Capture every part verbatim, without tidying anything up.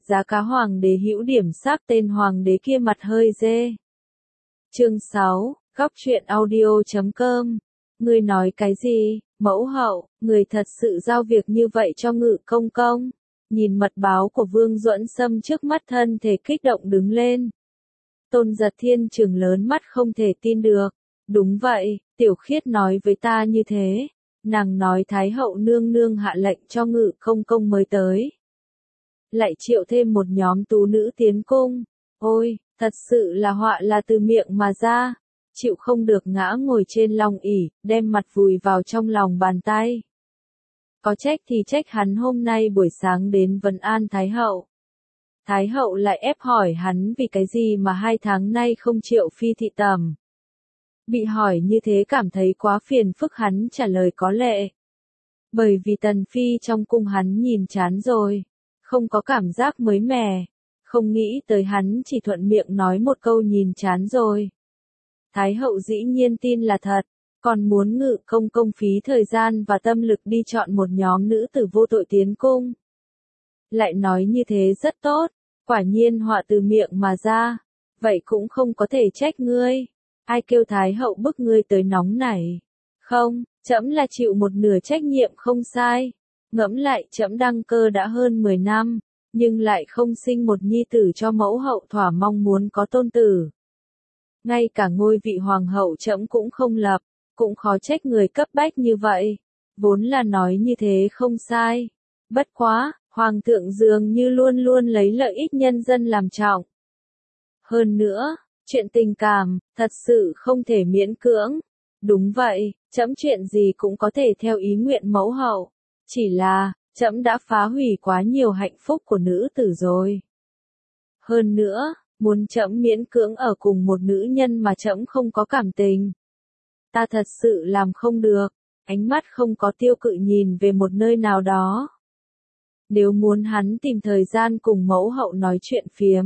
giá cá hoàng đế hữu điểm sắc tên hoàng đế kia mặt hơi dê. Chương sáu, góc truyện audio chấm com. Ngươi nói cái gì, mẫu hậu, người thật sự giao việc như vậy cho Ngự công công? Nhìn mật báo của Vương Duẫn Sâm trước mắt thân thể kích động đứng lên. Tôn Giật Thiên trừng lớn mắt không thể tin được. Đúng vậy, Tiểu Khiết nói với ta như thế. Nàng nói Thái hậu nương nương hạ lệnh cho Ngự công công mới tới. Lại triệu thêm một nhóm tú nữ tiến cung. Ôi, thật sự là họa là từ miệng mà ra. Chịu không được ngã ngồi trên long ỷ, đem mặt vùi vào trong lòng bàn tay. Có trách thì trách hắn hôm nay buổi sáng đến vấn an Thái hậu. Thái hậu lại ép hỏi hắn vì cái gì mà hai tháng nay không triệu phi thị tẩm. Bị hỏi như thế cảm thấy quá phiền phức, hắn trả lời có lệ. Bởi vì tần phi trong cung hắn nhìn chán rồi, không có cảm giác mới mẻ, không nghĩ tới hắn chỉ thuận miệng nói một câu nhìn chán rồi. Thái hậu dĩ nhiên tin là thật, còn muốn Ngự công công phí thời gian và tâm lực đi chọn một nhóm nữ tử vô tội tiến cung. Lại nói như thế rất tốt, quả nhiên họa từ miệng mà ra, vậy cũng không có thể trách ngươi. Ai kêu Thái hậu bức ngươi tới nóng nảy? Không, trẫm là chịu một nửa trách nhiệm không sai. Ngẫm lại trẫm đăng cơ đã hơn mười năm, nhưng lại không sinh một nhi tử cho mẫu hậu thỏa mong muốn có tôn tử. Ngay cả ngôi vị hoàng hậu trẫm cũng không lập, cũng khó trách người cấp bách như vậy. Vốn là nói như thế không sai. Bất quá, hoàng thượng dường như luôn luôn lấy lợi ích nhân dân làm trọng. Hơn nữa, chuyện tình cảm, thật sự không thể miễn cưỡng. Đúng vậy, trẫm chuyện gì cũng có thể theo ý nguyện mẫu hậu. Chỉ là, trẫm đã phá hủy quá nhiều hạnh phúc của nữ tử rồi. Hơn nữa, muốn trẫm miễn cưỡng ở cùng một nữ nhân mà trẫm không có cảm tình. Ta thật sự làm không được, ánh mắt không có tiêu cự nhìn về một nơi nào đó. Nếu muốn hắn tìm thời gian cùng mẫu hậu nói chuyện phiếm,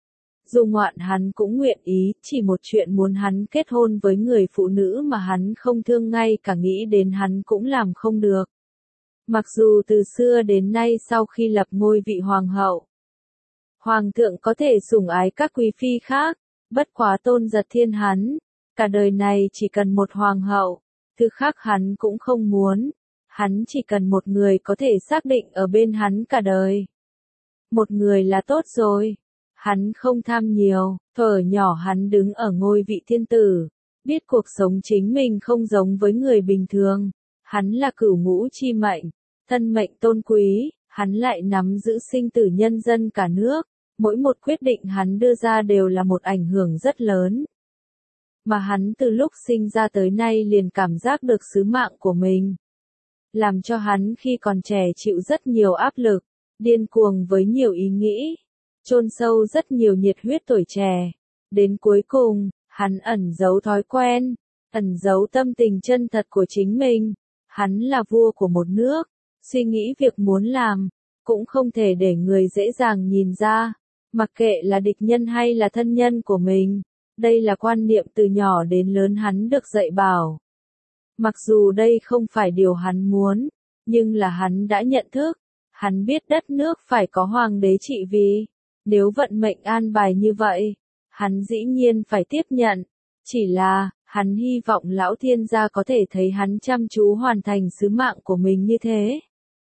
dù ngoạn hắn cũng nguyện ý, chỉ một chuyện muốn hắn kết hôn với người phụ nữ mà hắn không thương ngay cả nghĩ đến hắn cũng làm không được. Mặc dù từ xưa đến nay sau khi lập ngôi vị hoàng hậu, hoàng thượng có thể sủng ái các quý phi khác, bất quá Tôn Giật Thiên hắn, cả đời này chỉ cần một hoàng hậu, thứ khác hắn cũng không muốn, hắn chỉ cần một người có thể xác định ở bên hắn cả đời. Một người là tốt rồi. Hắn không tham nhiều, thuở nhỏ hắn đứng ở ngôi vị thiên tử, biết cuộc sống chính mình không giống với người bình thường, hắn là cửu ngũ chi mệnh, thân mệnh tôn quý, hắn lại nắm giữ sinh tử nhân dân cả nước, mỗi một quyết định hắn đưa ra đều là một ảnh hưởng rất lớn. Mà hắn từ lúc sinh ra tới nay liền cảm giác được sứ mạng của mình, làm cho hắn khi còn trẻ chịu rất nhiều áp lực, điên cuồng với nhiều ý nghĩ. Chôn sâu rất nhiều nhiệt huyết tuổi trẻ. Đến cuối cùng, hắn ẩn giấu thói quen, ẩn giấu tâm tình chân thật của chính mình. Hắn là vua của một nước, suy nghĩ việc muốn làm, cũng không thể để người dễ dàng nhìn ra, mặc kệ là địch nhân hay là thân nhân của mình. Đây là quan niệm từ nhỏ đến lớn hắn được dạy bảo. Mặc dù đây không phải điều hắn muốn, nhưng là hắn đã nhận thức, hắn biết đất nước phải có hoàng đế trị vì. Nếu vận mệnh an bài như vậy, hắn dĩ nhiên phải tiếp nhận. Chỉ là, hắn hy vọng lão thiên gia có thể thấy hắn chăm chú hoàn thành sứ mạng của mình như thế.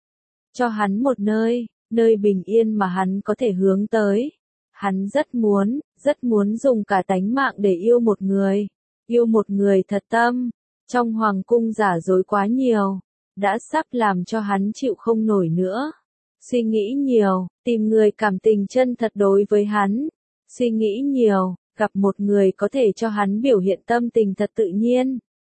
Cho hắn một nơi, nơi bình yên mà hắn có thể hướng tới. Hắn rất muốn, rất muốn dùng cả tánh mạng để yêu một người. Yêu một người thật tâm. Trong hoàng cung giả dối quá nhiều, đã sắp làm cho hắn chịu không nổi nữa. Suy nghĩ nhiều, tìm người cảm tình chân thật đối với hắn. Suy nghĩ nhiều, gặp một người có thể cho hắn biểu hiện tâm tình thật tự nhiên.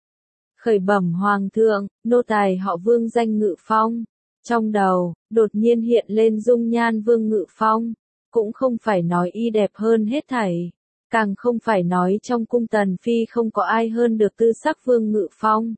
Khởi bẩm hoàng thượng, nô tài họ Vương danh Ngự Phong. Trong đầu, đột nhiên hiện lên dung nhan Vương Ngự Phong. Cũng không phải nói y đẹp hơn hết thảy. Càng không phải nói trong cung tần phi không có ai hơn được tư sắc Vương Ngự Phong.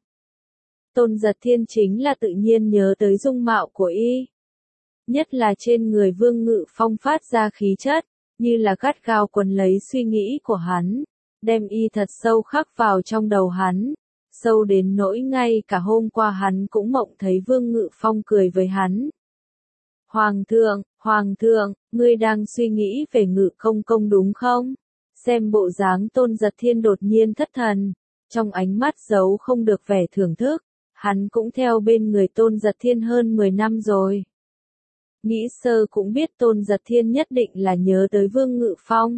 Tôn Giật Thiên chính là tự nhiên nhớ tới dung mạo của y. Nhất là trên người Vương Ngự Phong phát ra khí chất, như là gắt gao quấn lấy suy nghĩ của hắn, đem y thật sâu khắc vào trong đầu hắn, sâu đến nỗi ngay cả hôm qua hắn cũng mộng thấy Vương Ngự Phong cười với hắn. Hoàng thượng, Hoàng thượng, ngươi đang suy nghĩ về Ngự công công đúng không? Xem bộ dáng Tôn Giật Thiên đột nhiên thất thần, trong ánh mắt giấu không được vẻ thưởng thức, hắn cũng theo bên người Tôn Giật Thiên hơn mười năm rồi. Nghĩ sơ cũng biết Tôn Giật Thiên nhất định là nhớ tới Vương Ngự Phong.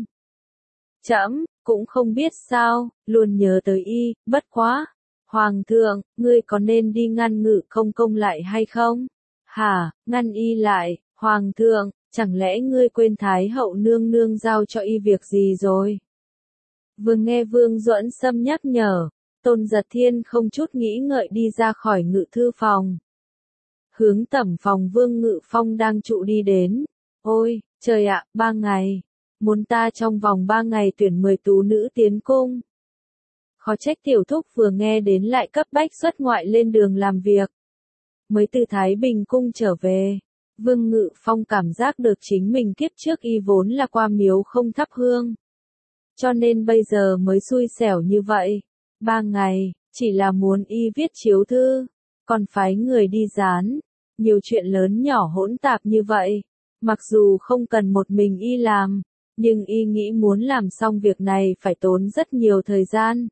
Trẫm cũng không biết sao, luôn nhớ tới y, bất quá. Hoàng thượng, ngươi có nên đi ngăn Ngự công công lại hay không? Hả, ngăn y lại, Hoàng thượng, chẳng lẽ ngươi quên Thái hậu nương nương giao cho y việc gì rồi? Vừa nghe Vương Duẫn Sâm nhắc nhở, Tôn Giật Thiên không chút nghĩ ngợi đi ra khỏi ngự thư phòng. Hướng tẩm phòng Vương Ngự Phong đang trụ đi đến. Ôi, trời ạ, ba ngày. Muốn ta trong vòng ba ngày tuyển mười tú nữ tiến cung. Khó trách tiểu thúc vừa nghe đến lại cấp bách xuất ngoại lên đường làm việc. Mới từ Thái Bình cung trở về, Vương Ngự Phong cảm giác được chính mình kiếp trước y vốn là qua miếu không thắp hương. Cho nên bây giờ mới xui xẻo như vậy. Ba ngày, chỉ là muốn y viết chiếu thư, còn phái người đi dán. Nhiều chuyện lớn nhỏ hỗn tạp như vậy. Mặc dù không cần một mình y làm, nhưng y nghĩ muốn làm xong việc này phải tốn rất nhiều thời gian.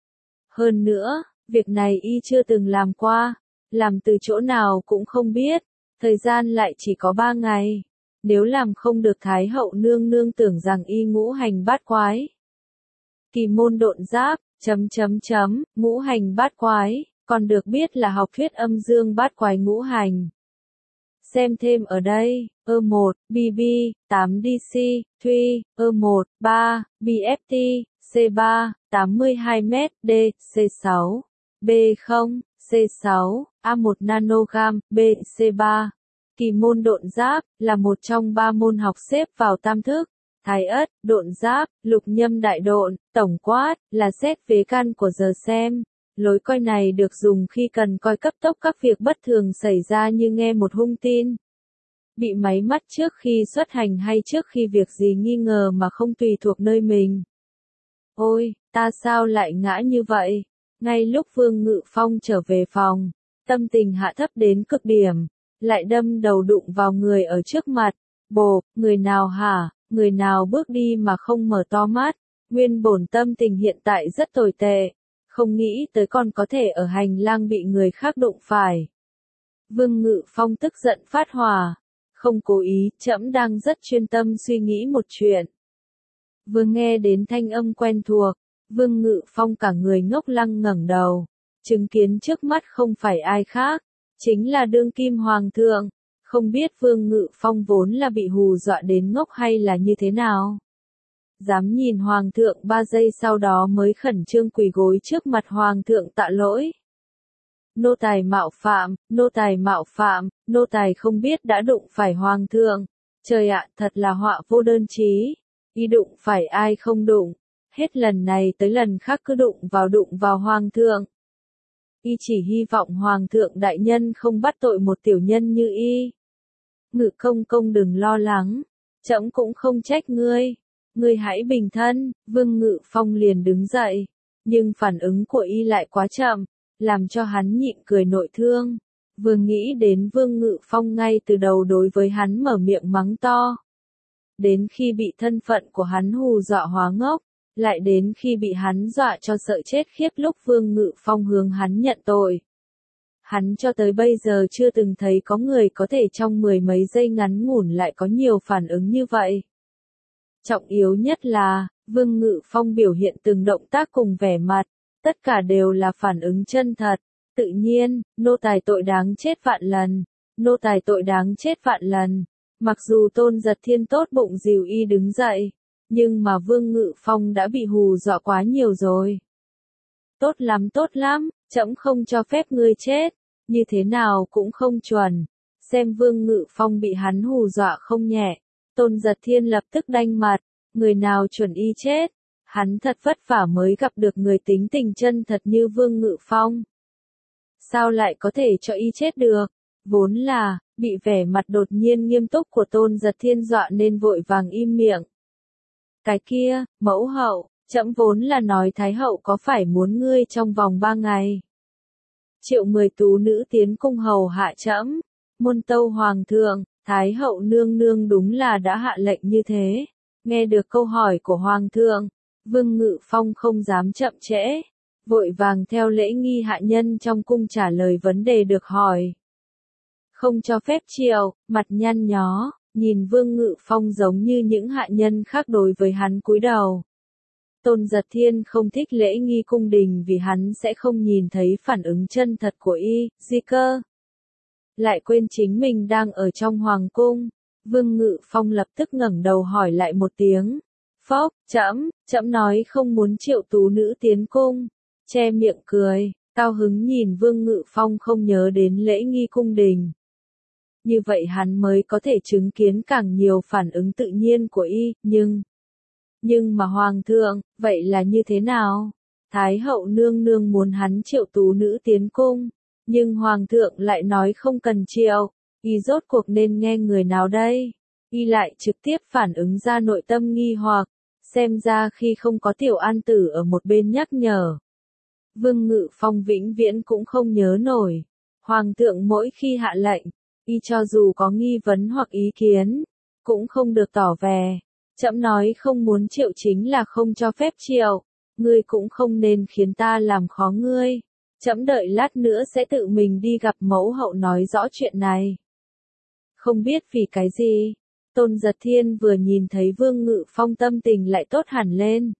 Hơn nữa, việc này y chưa từng làm qua, làm từ chỗ nào cũng không biết, thời gian lại chỉ có ba ngày. Nếu làm không được Thái hậu nương nương tưởng rằng y ngũ hành bát quái. Kỳ môn độn giáp, chấm chấm chấm, ngũ hành bát quái, còn được biết là học thuyết âm dương bát quái ngũ hành. Xem thêm ở đây, E một, bê bê, tám đê xê, Thuy, E một, ba, bê ép tê, C ba, tám mươi hai mét, D, C sáu, B không, C sáu, A một nanogam, B, C ba. Kỳ môn độn giáp, là một trong ba môn học xếp vào tam thức. Thái ất, độn giáp, lục nhâm đại độn, tổng quát, là xét vế căn của giờ xem. Lối coi này được dùng khi cần coi cấp tốc các việc bất thường xảy ra như nghe một hung tin. Bị máy mắt trước khi xuất hành hay trước khi việc gì nghi ngờ mà không tùy thuộc nơi mình. Ôi, ta sao lại ngã như vậy? Ngay lúc Vương Ngự Phong trở về phòng, tâm tình hạ thấp đến cực điểm, lại đâm đầu đụng vào người ở trước mặt. Bồ, người nào hả? Người nào bước đi mà không mở to mắt? Nguyên bổn tâm tình hiện tại rất tồi tệ. Không nghĩ tới còn có thể ở hành lang bị người khác đụng phải. Vương Ngự Phong tức giận phát hỏa. Không cố ý, trẫm đang rất chuyên tâm suy nghĩ một chuyện. Vừa nghe đến thanh âm quen thuộc, Vương Ngự Phong cả người ngốc lăng ngẩng đầu. Chứng kiến trước mắt không phải ai khác, chính là đương kim hoàng thượng. Không biết Vương Ngự Phong vốn là bị hù dọa đến ngốc hay là như thế nào. Dám nhìn hoàng thượng ba giây sau đó mới khẩn trương quỳ gối trước mặt hoàng thượng tạ lỗi. Nô tài mạo phạm, nô tài mạo phạm, nô tài không biết đã đụng phải hoàng thượng. Trời ạ, thật là họa vô đơn chí. Y đụng phải ai không đụng, hết lần này tới lần khác cứ đụng vào đụng vào hoàng thượng. Y chỉ hy vọng hoàng thượng đại nhân không bắt tội một tiểu nhân như y. Ngự công công đừng lo lắng, trẫm cũng không trách ngươi. Ngươi hãy bình thân. Vương Ngự Phong liền đứng dậy, nhưng phản ứng của y lại quá chậm, làm cho hắn nhịn cười nội thương. Vừa nghĩ đến Vương Ngự Phong ngay từ đầu đối với hắn mở miệng mắng to. Đến khi bị thân phận của hắn hù dọa hóa ngốc, lại đến khi bị hắn dọa cho sợ chết khiếp lúc Vương Ngự Phong hướng hắn nhận tội. Hắn cho tới bây giờ chưa từng thấy có người có thể trong mười mấy giây ngắn ngủn lại có nhiều phản ứng như vậy. Trọng yếu nhất là, Vương Ngự Phong biểu hiện từng động tác cùng vẻ mặt, tất cả đều là phản ứng chân thật. Tự nhiên, nô tài tội đáng chết vạn lần, nô tài tội đáng chết vạn lần. Mặc dù Tôn Giật Thiên tốt bụng dìu y đứng dậy, nhưng mà Vương Ngự Phong đã bị hù dọa quá nhiều rồi. Tốt lắm tốt lắm, trẫm không cho phép ngươi chết, như thế nào cũng không chuẩn. Xem Vương Ngự Phong bị hắn hù dọa không nhẹ, Tôn Giật Thiên lập tức đanh mặt, người nào chuẩn y chết. Hắn thật vất vả mới gặp được người tính tình chân thật như Vương Ngự Phong. Sao lại có thể cho y chết được? Vốn là, bị vẻ mặt đột nhiên nghiêm túc của Tôn Giật Thiên dọa nên vội vàng im miệng. Cái kia, mẫu hậu, trẫm vốn là nói Thái hậu có phải muốn ngươi trong vòng ba ngày. Triệu mười tú nữ tiến cung hầu hạ trẫm, môn tâu hoàng thượng, Thái hậu nương nương đúng là đã hạ lệnh như thế. Nghe được câu hỏi của Hoàng thượng, Vương Ngự Phong không dám chậm trễ, vội vàng theo lễ nghi hạ nhân trong cung trả lời vấn đề được hỏi. Không cho phép triệu, mặt nhăn nhó, nhìn Vương Ngự Phong giống như những hạ nhân khác đối với hắn cúi đầu. Tôn Giật Thiên không thích lễ nghi cung đình vì hắn sẽ không nhìn thấy phản ứng chân thật của y, di cơ. Lại quên chính mình đang ở trong hoàng cung. Vương Ngự Phong lập tức ngẩng đầu hỏi lại một tiếng. Phốc, trẫm, trẫm nói không muốn triệu tú nữ tiến cung. Che miệng cười, cao hứng nhìn Vương Ngự Phong không nhớ đến lễ nghi cung đình. Như vậy hắn mới có thể chứng kiến càng nhiều phản ứng tự nhiên của y, nhưng... Nhưng mà Hoàng thượng, vậy là như thế nào? Thái hậu nương nương muốn hắn triệu tú nữ tiến cung, nhưng Hoàng thượng lại nói không cần triệu, y rốt cuộc nên nghe người nào đây? Y lại trực tiếp phản ứng ra nội tâm nghi hoặc, xem ra khi không có Tiểu An Tử ở một bên nhắc nhở. Vương Ngự Phong vĩnh viễn cũng không nhớ nổi. Hoàng thượng mỗi khi hạ lệnh, y cho dù có nghi vấn hoặc ý kiến, cũng không được tỏ vẻ. Trẫm nói không muốn triệu chính là không cho phép triệu, ngươi cũng không nên khiến ta làm khó ngươi. Trẫm đợi lát nữa sẽ tự mình đi gặp mẫu hậu nói rõ chuyện này. Không biết vì cái gì, Tôn Giật Thiên vừa nhìn thấy Vương Ngự Phong tâm tình lại tốt hẳn lên.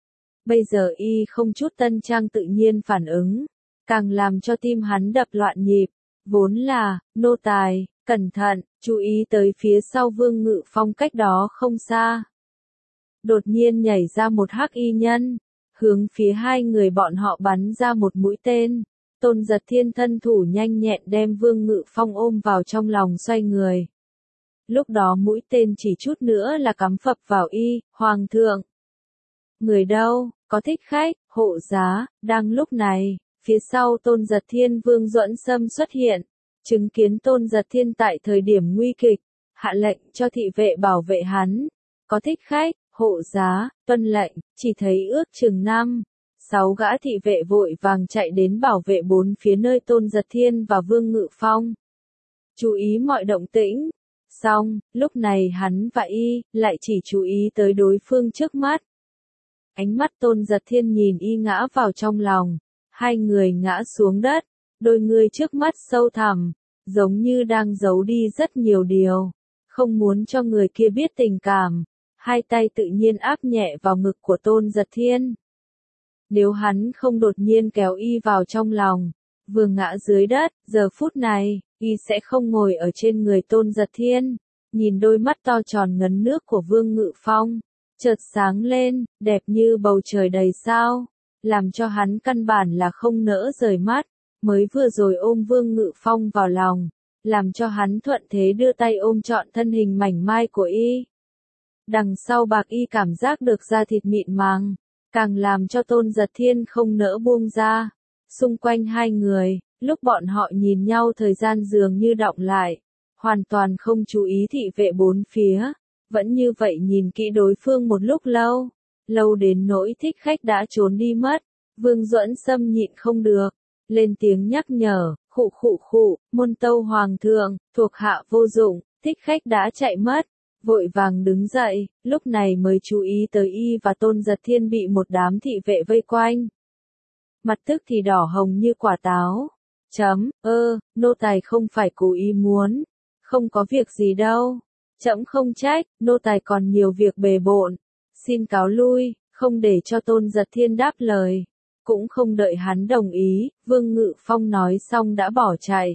Bây giờ y không chút tân trang tự nhiên phản ứng, càng làm cho tim hắn đập loạn nhịp, vốn là, nô tài, cẩn thận, chú ý tới phía sau Vương Ngự Phong cách đó không xa. Đột nhiên nhảy ra một hắc y nhân, hướng phía hai người bọn họ bắn ra một mũi tên. Tôn Giật Thiên thân thủ nhanh nhẹn đem Vương Ngự Phong ôm vào trong lòng xoay người. Lúc đó mũi tên chỉ chút nữa là cắm phập vào y, Hoàng thượng. Người đâu, có thích khách, hộ giá, đang lúc này, phía sau Tôn Giật Thiên Vương Duẫn Sâm xuất hiện, chứng kiến Tôn Giật Thiên tại thời điểm nguy kịch, hạ lệnh cho thị vệ bảo vệ hắn. Có thích khách, hộ giá, tuân lệnh, chỉ thấy ước chừng năm, sáu gã thị vệ vội vàng chạy đến bảo vệ bốn phía nơi Tôn Giật Thiên và Vương Ngự Phong. Chú ý mọi động tĩnh. Xong, lúc này hắn và y, lại chỉ chú ý tới đối phương trước mắt. Ánh mắt Tôn Giật Thiên nhìn y ngã vào trong lòng. Hai người ngã xuống đất, đôi người trước mắt sâu thẳm, giống như đang giấu đi rất nhiều điều. Không muốn cho người kia biết tình cảm. Hai tay tự nhiên áp nhẹ vào ngực của Tôn Giật Thiên. Nếu hắn không đột nhiên kéo y vào trong lòng, vừa ngã dưới đất, giờ phút này, y sẽ không ngồi ở trên người Tôn Giật Thiên. Nhìn đôi mắt to tròn ngấn nước của Vương Ngự Phong, chợt sáng lên, đẹp như bầu trời đầy sao, làm cho hắn căn bản là không nỡ rời mắt. Mới vừa rồi ôm Vương Ngự Phong vào lòng, làm cho hắn thuận thế đưa tay ôm trọn thân hình mảnh mai của y. Đằng sau bạc y cảm giác được da thịt mịn màng, càng làm cho Tôn Giật Thiên không nỡ buông ra. Xung quanh hai người, lúc bọn họ nhìn nhau thời gian dường như đọng lại, hoàn toàn không chú ý thị vệ bốn phía, vẫn như vậy nhìn kỹ đối phương một lúc lâu, lâu đến nỗi thích khách đã trốn đi mất. Vương Duẫn Sâm nhịn không được, lên tiếng nhắc nhở, khụ khụ khụ, môn tâu Hoàng thượng, thuộc hạ vô dụng, thích khách đã chạy mất. Vội vàng đứng dậy, lúc này mới chú ý tới y và Tôn Giật Thiên bị một đám thị vệ vây quanh. Mặt tức thì đỏ hồng như quả táo. Chấm, ơ, nô tài không phải cố ý muốn. Không có việc gì đâu. Trẫm không trách, nô tài còn nhiều việc bề bộn. Xin cáo lui, không để cho Tôn Giật Thiên đáp lời. Cũng không đợi hắn đồng ý, Vương Ngự Phong nói xong đã bỏ chạy.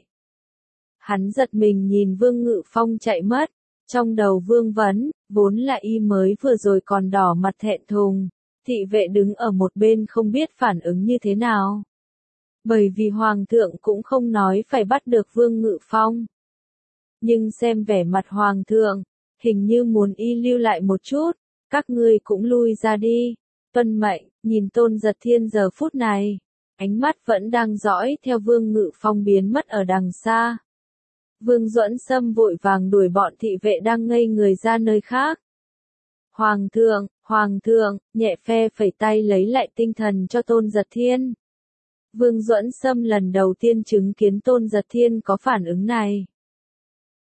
Hắn giật mình nhìn Vương Ngự Phong chạy mất. Trong đầu Vương vấn, vốn là y mới vừa rồi còn đỏ mặt thẹn thùng, thị vệ đứng ở một bên không biết phản ứng như thế nào. Bởi vì Hoàng thượng cũng không nói phải bắt được Vương Ngự Phong. Nhưng xem vẻ mặt Hoàng thượng, hình như muốn y lưu lại một chút, các ngươi cũng lui ra đi. Tuân mệnh, nhìn Tôn Giật Thiên giờ phút này, ánh mắt vẫn đang dõi theo Vương Ngự Phong biến mất ở đằng xa. Vương Duẫn Sâm vội vàng đuổi bọn thị vệ đang ngây người ra nơi khác. Hoàng thượng, Hoàng thượng, nhẹ phe phẩy tay lấy lại tinh thần cho Tôn Giật Thiên. Vương Duẫn Sâm lần đầu tiên chứng kiến Tôn Giật Thiên có phản ứng này.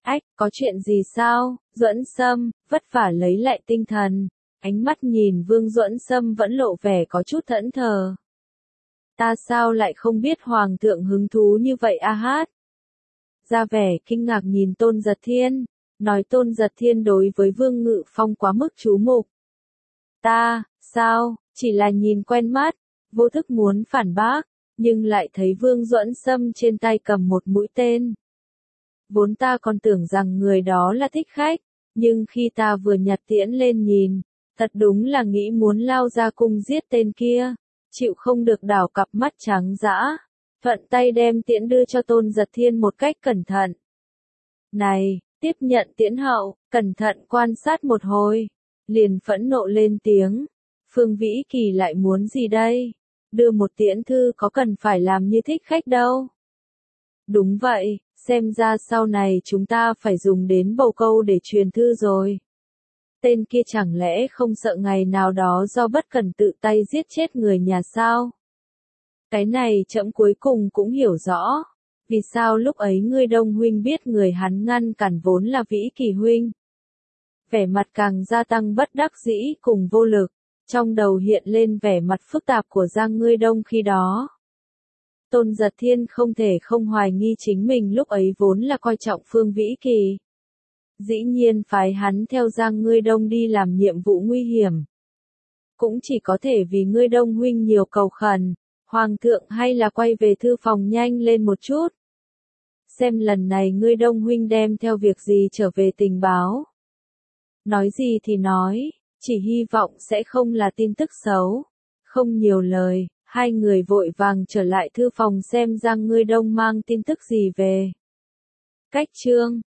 Ách, có chuyện gì sao? Duẫn Sâm, vất vả lấy lại tinh thần. Ánh mắt nhìn Vương Duẫn Sâm vẫn lộ vẻ có chút thẫn thờ. Ta sao lại không biết Hoàng thượng hứng thú như vậy a hát? Ra vẻ kinh ngạc nhìn Tôn Giật Thiên, nói Tôn Giật Thiên đối với Vương Ngự Phong quá mức chú mục. Ta, sao, chỉ là nhìn quen mắt, vô thức muốn phản bác, nhưng lại thấy Vương Duẫn Sâm trên tay cầm một mũi tên. Vốn ta còn tưởng rằng người đó là thích khách, nhưng khi ta vừa nhặt tiễn lên nhìn, thật đúng là nghĩ muốn lao ra cung giết tên kia, chịu không được đảo cặp mắt trắng dã, thuận tay đem tiễn đưa cho Tôn Giật Thiên một cách cẩn thận. Này, tiếp nhận tiễn hậu, cẩn thận quan sát một hồi, liền phẫn nộ lên tiếng, Phương Vĩ Kỳ lại muốn gì đây? Đưa một tiễn thư có cần phải làm như thích khách đâu. Đúng vậy, xem ra sau này chúng ta phải dùng đến bầu câu để truyền thư rồi. Tên kia chẳng lẽ không sợ ngày nào đó do bất cẩn tự tay giết chết người nhà sao? Cái này trẫm cuối cùng cũng hiểu rõ. Vì sao lúc ấy ngươi Đông huynh biết người hắn ngăn cản vốn là Vĩ Kỳ huynh? Vẻ mặt càng gia tăng bất đắc dĩ cùng vô lực, trong đầu hiện lên vẻ mặt phức tạp của Giang Ngươi Đông khi đó. Tôn Giật Thiên không thể không hoài nghi chính mình lúc ấy vốn là coi trọng Phương Vĩ Kỳ. Dĩ nhiên phái hắn theo Giang Ngươi Đông đi làm nhiệm vụ nguy hiểm. Cũng chỉ có thể vì Ngươi Đông huynh nhiều cầu khẩn, Hoàng thượng hay là quay về thư phòng nhanh lên một chút. Xem lần này Ngươi Đông huynh đem theo việc gì trở về tình báo. Nói gì thì nói, chỉ hy vọng sẽ không là tin tức xấu. Không nhiều lời, hai người vội vàng trở lại thư phòng xem Giang Ngươi Đông mang tin tức gì về. Cách chương